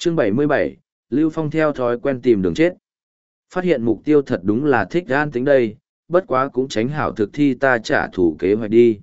Chương 77, Lưu Phong theo thói quen tìm đường chết. Phát hiện mục tiêu thật đúng là thích gan tính đây, bất quá cũng tránh hảo thực thi ta trả thù kế hoạch đi.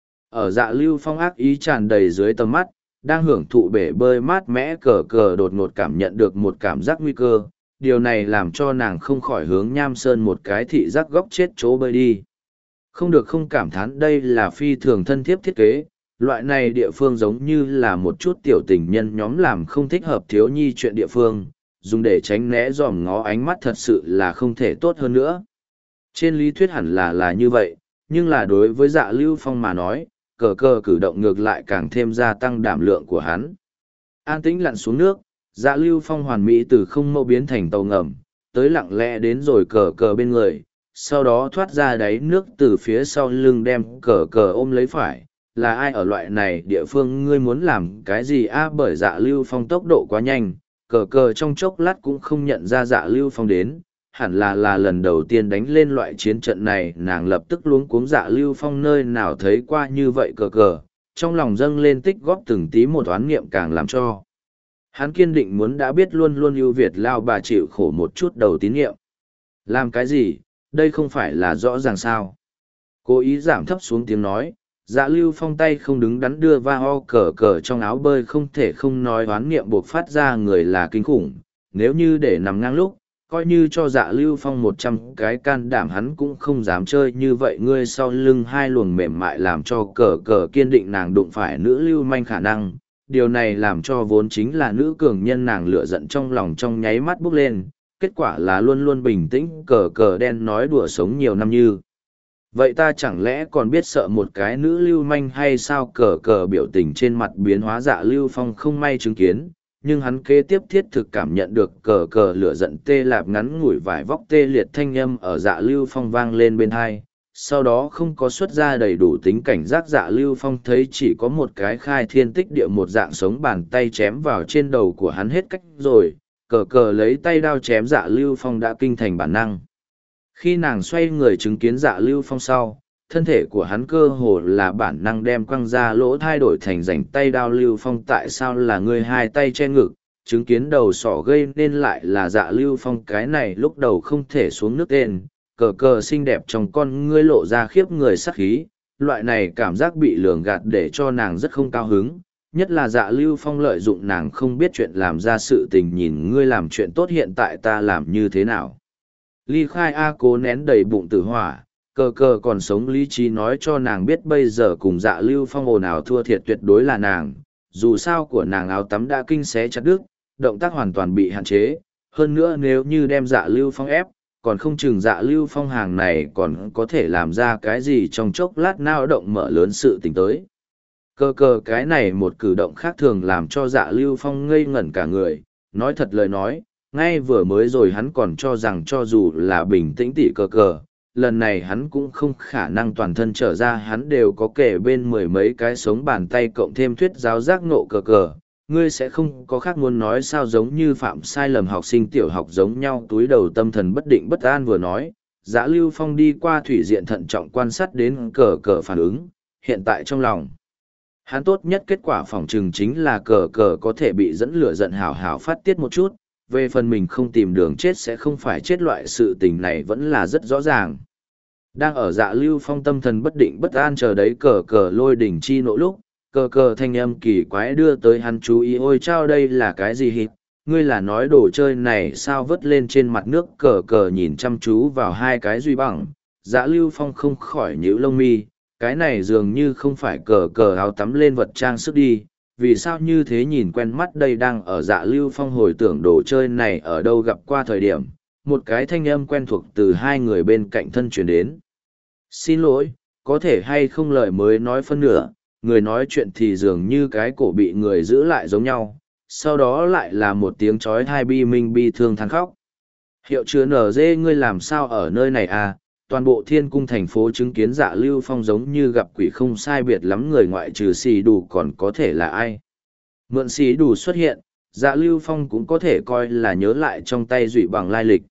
Ở Dạ Lưu Phong ác ý tràn đầy dưới tầm mắt, đang hưởng thụ bể bơi mát mẽ cờ cờ đột ngột cảm nhận được một cảm giác nguy cơ. Điều này làm cho nàng không khỏi hướng Nham Sơn một cái thị giác góc chết chỗ bơi đi. Không được không cảm thán đây là phi thường thân thiếp thiết kế, loại này địa phương giống như là một chút tiểu tình nhân nhóm làm không thích hợp thiếu nhi chuyện địa phương, dùng để tránh né dòm ngó ánh mắt thật sự là không thể tốt hơn nữa. Trên lý thuyết hẳn là như vậy, nhưng là đối với Dạ Lưu Phong mà nói, cờ cờ cử động ngược lại càng thêm gia tăng đảm lượng của hắn. An tĩnh lặn xuống nước, Dạ Lưu Phong hoàn mỹ từ không mâu biến thành tàu ngầm, tới lặng lẽ đến rồi cờ cờ bên người, sau đó thoát ra đáy nước từ phía sau lưng đem cờ cờ ôm lấy phải. Là ai ở loại này địa phương ngươi muốn làm cái gì bởi Dạ Lưu Phong tốc độ quá nhanh, cờ cờ trong chốc lát cũng không nhận ra Dạ Lưu Phong đến, hẳn là lần đầu tiên đánh lên loại chiến trận này, nàng lập tức luống cuống. Dạ Lưu Phong nơi nào thấy qua như vậy cờ cờ, trong lòng dâng lên tích góp từng tí một oán niệm càng làm cho hắn kiên định muốn đã biết luôn luôn ưu việt lao bà chịu khổ một chút đầu tín nhiệm. Làm cái gì, đây không phải là rõ ràng sao? Cố ý giảm thấp xuống tiếng nói, Dạ Lưu Phong tay không đứng đắn đưa va ho cờ cờ trong áo bơi, không thể không nói oán niệm buộc phát ra người là kinh khủng. Nếu như để nằm ngang lúc, coi như cho Dạ Lưu Phong 100 cái can đảm hắn cũng không dám chơi như vậy. Ngươi sau lưng hai luồng mềm mại làm cho cờ cờ kiên định nàng đụng phải nữ lưu manh khả năng. Điều này làm cho vốn chính là nữ cường nhân nàng lửa giận trong lòng trong nháy mắt bốc lên. Kết quả là luôn luôn bình tĩnh cờ cờ đen nói đùa sống nhiều năm như. Vậy ta chẳng lẽ còn biết sợ một cái nữ lưu manh hay sao? Cờ cờ biểu tình trên mặt biến hóa. Dạ Lưu Phong không may chứng kiến, nhưng hắn kế tiếp thiết thực cảm nhận được cờ cờ lửa giận tê lạp ngắn ngủi vài vóc tê liệt thanh âm ở Dạ Lưu Phong vang lên bên hai. Sau đó không có xuất ra đầy đủ tính cảnh giác, Dạ Lưu Phong thấy chỉ có một cái khai thiên tích địa một dạng sống bàn tay chém vào trên đầu của hắn hết cách rồi. Cờ cờ lấy tay đao chém Dạ Lưu Phong đã kinh thành bản năng. Khi nàng xoay người chứng kiến Dạ Lưu Phong sau, thân thể của hắn cơ hồ là bản năng đem quăng ra lỗ thay đổi thành rảnh tay đao. Lưu Phong, tại sao là ngươi hai tay che ngực? Chứng kiến đầu sỏ gây nên lại là Dạ Lưu Phong, cái này lúc đầu không thể xuống nước tên. Cờ cờ xinh đẹp trong con ngươi lộ ra khiếp người sắc khí, loại này cảm giác bị lường gạt để cho nàng rất không cao hứng. Nhất là Dạ Lưu Phong lợi dụng nàng không biết chuyện làm ra sự tình, nhìn ngươi làm chuyện tốt hiện tại ta làm như thế nào? Ly khai cố nén đầy bụng tử hỏa, cờ cờ còn sống lý trí nói cho nàng biết bây giờ cùng Dạ Lưu Phong ồn ào thua thiệt tuyệt đối là nàng. Dù sao của nàng áo tắm đã kinh xé chặt đứt, động tác hoàn toàn bị hạn chế. Hơn nữa nếu như đem Dạ Lưu Phong ép, còn không chừng Dạ Lưu Phong hàng này còn có thể làm ra cái gì trong chốc lát nao động mở lớn sự tình tới. Cờ cờ cái này một cử động khác thường làm cho Dạ Lưu Phong ngây ngẩn cả người, nói thật lời nói. Ngay vừa mới rồi hắn còn cho rằng cho dù là bình tĩnh tỉ cờ cờ, lần này hắn cũng không khả năng toàn thân trở ra, hắn đều có kể bên mười mấy cái sống bàn tay cộng thêm thuyết giáo giác ngộ cờ cờ. Ngươi sẽ không có khác muốn nói sao? Giống như phạm sai lầm học sinh tiểu học giống nhau, túi đầu tâm thần bất định bất an vừa nói. Dạ Lưu Phong đi qua thủy diện thận trọng quan sát đến cờ cờ phản ứng, hiện tại trong lòng hắn tốt nhất kết quả phỏng chừng chính là cờ cờ có thể bị dẫn lửa giận hào hào phát tiết một chút. Về phần mình không tìm đường chết sẽ không phải chết, loại sự tình này vẫn là rất rõ ràng. Đang ở Dạ Lưu Phong tâm thần bất định bất an chờ đấy cờ cờ lôi đỉnh chi nộ lúc, cờ cờ thanh âm kỳ quái đưa tới hắn chú ý. Ôi chao, đây là cái gì hít? Ngươi là nói đồ chơi này sao? Vớt lên trên mặt nước, cờ cờ nhìn chăm chú vào hai cái duy bằng. Dạ Lưu Phong không khỏi nhíu lông mi, cái này dường như không phải cờ cờ áo tắm lên vật trang sức đi. Vì sao như thế nhìn quen mắt đây? Đang ở Dạ Lưu Phong hồi tưởng đồ chơi này ở đâu gặp qua thời điểm, một cái thanh âm quen thuộc từ hai người bên cạnh thân truyền đến. Xin lỗi, có thể hay không lời mới nói phân nửa, người nói chuyện thì dường như cái cổ bị người giữ lại giống nhau, sau đó lại là một tiếng chói tai bi minh bi thương than khóc. Hiệu chứa NG, ngươi làm sao ở nơi này à? Toàn bộ thiên cung thành phố chứng kiến Dạ Lưu Phong giống như gặp quỷ không sai biệt lắm, người ngoại trừ xì đủ còn có thể là ai. Mượn xì đủ xuất hiện, Dạ Lưu Phong cũng có thể coi là nhớ lại trong tay dụy bằng lai lịch.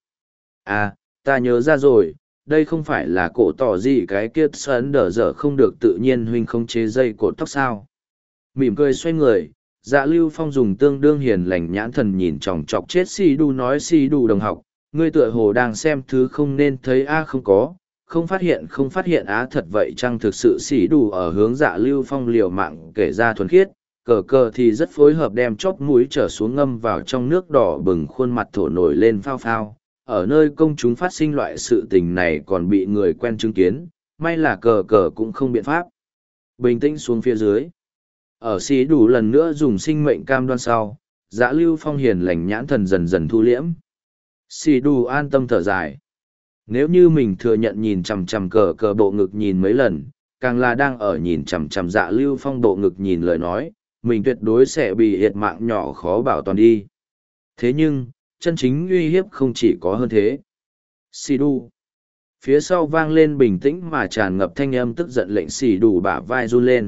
À, ta nhớ ra rồi, đây không phải là cổ tỏ gì cái kia sấn đờ dở không được tự nhiên huynh không chế dây cột tóc sao. Mỉm cười xoay người, Dạ Lưu Phong dùng tương đương hiền lành nhãn thần nhìn chòng chọc chết si đu nói si đu đồng học, ngươi tựa hồ đang xem thứ không nên thấy a không có, không phát hiện á thật vậy chăng thực sự si đu ở hướng Dạ Lưu Phong liều mạng kể ra thuần khiết, cờ cờ thì rất phối hợp đem chóp mũi trở xuống ngâm vào trong nước đỏ bừng khuôn mặt thổ nổi lên phao phao. Ở nơi công chúng phát sinh loại sự tình này còn bị người quen chứng kiến, may là cờ cờ cũng không biện pháp. Bình tĩnh xuống phía dưới. Ở xí đủ lần nữa dùng sinh mệnh cam đoan sau, Dạ Lưu Phong hiền lành nhãn thần dần dần thu liễm. Xí đủ an tâm thở dài. Nếu như mình thừa nhận nhìn chằm chằm cờ cờ bộ ngực nhìn mấy lần, càng là đang ở nhìn chằm chằm Dạ Lưu Phong bộ ngực nhìn lời nói, mình tuyệt đối sẽ bị hiệt mạng nhỏ khó bảo toàn đi. Thế nhưng, chân chính uy hiếp không chỉ có hơn thế. Xì đu. Phía sau vang lên bình tĩnh mà tràn ngập thanh âm tức giận lệnh xì đủ bả vai run lên.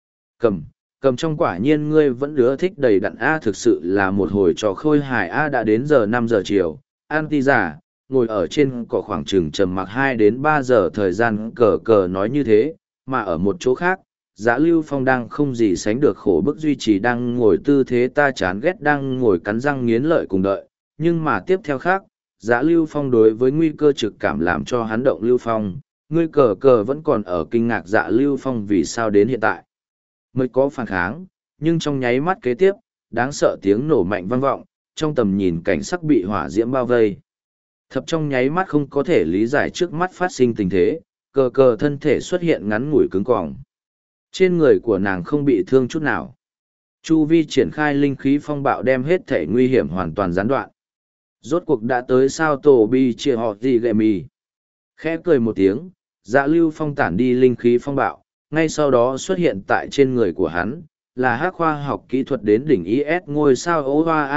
Cầm trong quả nhiên ngươi vẫn ưa thích đầy đặn A thực sự là một hồi trò khôi hài A đã đến giờ 5 giờ chiều. An ti giả, ngồi ở trên cỏ khoảng chừng trầm mặc 2 đến 3 giờ thời gian cờ cờ nói như thế, mà ở một chỗ khác, Dạ Lưu Phong đang không gì sánh được khổ bức duy trì đang ngồi tư thế ta chán ghét đang ngồi cắn răng nghiến lợi cùng đợi, nhưng mà tiếp theo khác, Dạ Lưu Phong đối với nguy cơ trực cảm làm cho hắn động Lưu Phong, ngươi cờ cờ vẫn còn ở kinh ngạc Dạ Lưu Phong vì sao đến hiện tại. Mới có phản kháng, nhưng trong nháy mắt kế tiếp, đáng sợ tiếng nổ mạnh vang vọng, trong tầm nhìn cảnh sắc bị hỏa diễm bao vây. Thập trong nháy mắt không có thể lý giải trước mắt phát sinh tình thế, cờ cờ thân thể xuất hiện ngắn ngủi cứng cỏng. Trên người của nàng không bị thương chút nào. Chu vi triển khai linh khí phong bạo đem hết thể nguy hiểm hoàn toàn gián đoạn. Rốt cuộc đã tới sao tổ bi chia họ gì gệ mì. Khẽ cười một tiếng, Dạ Lưu Phong tản đi linh khí phong bạo, ngay sau đó xuất hiện tại trên người của hắn, là hắc khoa học kỹ thuật đến đỉnh IS ngôi sao ố hoa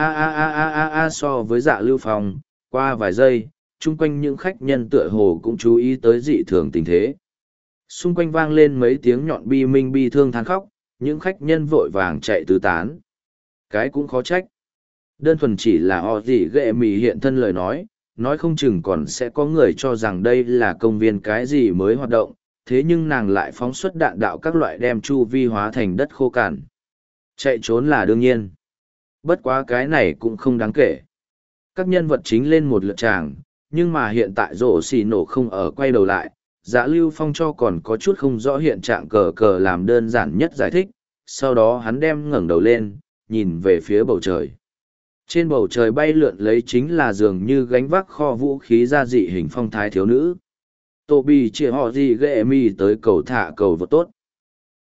a so với Dạ Lưu Phong. Qua vài giây, chung quanh những khách nhân tựa hồ cũng chú ý tới dị thường tình thế. Xung quanh vang lên mấy tiếng nhọn bi minh bi thương than khóc, những khách nhân vội vàng chạy tứ tán. Cái cũng khó trách. Đơn thuần chỉ là họ gì ghệ mì hiện thân lời nói không chừng còn sẽ có người cho rằng đây là công viên cái gì mới hoạt động, thế nhưng nàng lại phóng xuất đạn đạo các loại đem chu vi hóa thành đất khô cằn. Chạy trốn là đương nhiên. Bất quá cái này cũng không đáng kể. Các nhân vật chính lên một lượt tràng, nhưng mà hiện tại rổ xì nổ không ở quay đầu lại. Dạ Lưu Phong cho còn có chút không rõ hiện trạng cờ cờ làm đơn giản nhất giải thích, sau đó hắn đem ngẩng đầu lên, nhìn về phía bầu trời. Trên bầu trời bay lượn lấy chính là dường như gánh vác kho vũ khí gia dị hình phong thái thiếu nữ. Tô Bì chỉ họ gì ghệ mi tới cầu thả cầu vô tốt.